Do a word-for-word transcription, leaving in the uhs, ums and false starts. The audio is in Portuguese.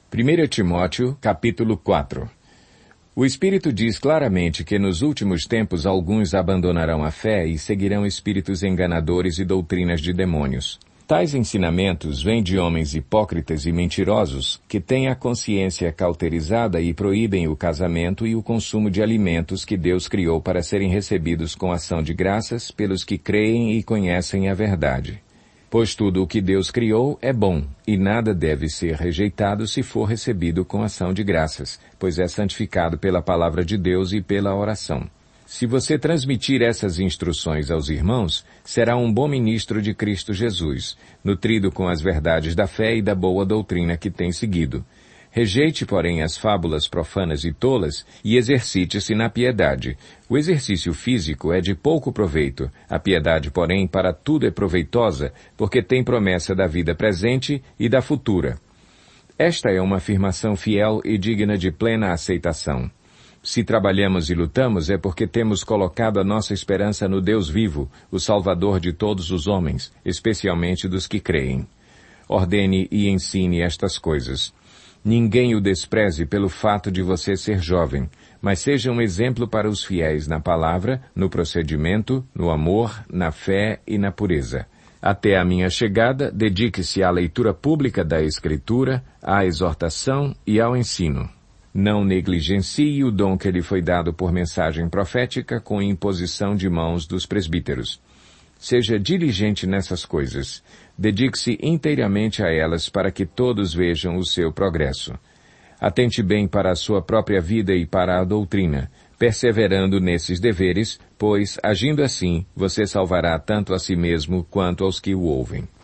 primeiro Timóteo, capítulo quatro. O Espírito diz claramente que nos últimos tempos alguns abandonarão a fé e seguirão espíritos enganadores e doutrinas de demônios. Tais ensinamentos vêm de homens hipócritas e mentirosos que têm a consciência cauterizada e proíbem o casamento e o consumo de alimentos que Deus criou para serem recebidos com ação de graças pelos que creem e conhecem a verdade. Pois tudo o que Deus criou é bom, e nada deve ser rejeitado se for recebido com ação de graças, pois é santificado pela palavra de Deus e pela oração. Se você transmitir essas instruções aos irmãos, será um bom ministro de Cristo Jesus, nutrido com as verdades da fé e da boa doutrina que tem seguido. Rejeite, porém, as fábulas profanas e tolas e exercite-se na piedade. O exercício físico é de pouco proveito. A piedade, porém, para tudo é proveitosa, porque tem promessa da vida presente e da futura. Esta é uma afirmação fiel e digna de plena aceitação. Se trabalhamos e lutamos é porque temos colocado a nossa esperança no Deus vivo, o Salvador de todos os homens, especialmente dos que creem. Ordene e ensine estas coisas. Ninguém o despreze pelo fato de você ser jovem, mas seja um exemplo para os fiéis na palavra, no procedimento, no amor, na fé e na pureza. Até a minha chegada, dedique-se à leitura pública da Escritura, à exortação e ao ensino. Não negligencie o dom que lhe foi dado por mensagem profética com imposição de mãos dos presbíteros. Seja diligente nessas coisas. Dedique-se inteiramente a elas para que todos vejam o seu progresso. Atente bem para a sua própria vida e para a doutrina, perseverando nesses deveres, pois, agindo assim, você salvará tanto a si mesmo quanto aos que o ouvem.